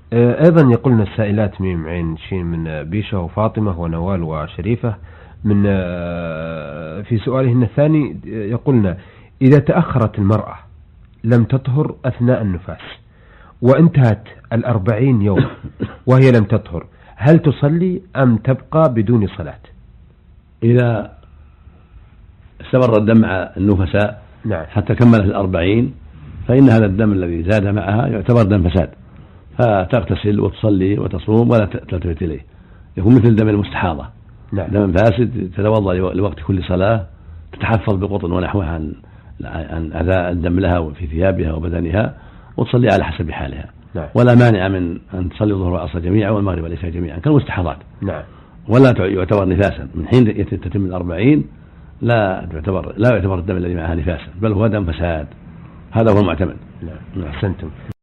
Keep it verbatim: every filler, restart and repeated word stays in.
أيضا يقولنا السائلات ميم عين شين من بيشة وفاطمة ونوال وشريفة من في سؤالهن الثاني يقولنا: إذا تأخرت المرأة لم تطهر أثناء النفاس وانتهت الأربعين يوم وهي لم تطهر، هل تصلي أم تبقى بدون صلاة؟ إذا استمر الدم مع النفساء نعم. حتى كملت الأربعين فإن هذا الدم الذي زاد معها يعتبر دم فساد، فتغتسل وتصلي وتصوم ولا تلتفت إليه، يكون مثل دم المستحاضة. نعم. دم فاسد، تتوضأ لوقت كل صلاة، تتحفظ بقطن ونحوها عن عن أذى الدم لها في ثيابها وبدنها، وتصلي على حسب حالها. نعم. ولا مانع من أن تصلي الظهر والعصر جميعا والمغرب والعشاء جميعا كالمستحاضات. نعم. ولا يعتبر نفاسا من حين تتم الأربعين، لا يعتبر لا يعتبر الدم الذي معها نفاسا، بل هو دم فساد. هذا هو المعتمد. نعم. أحسنتم.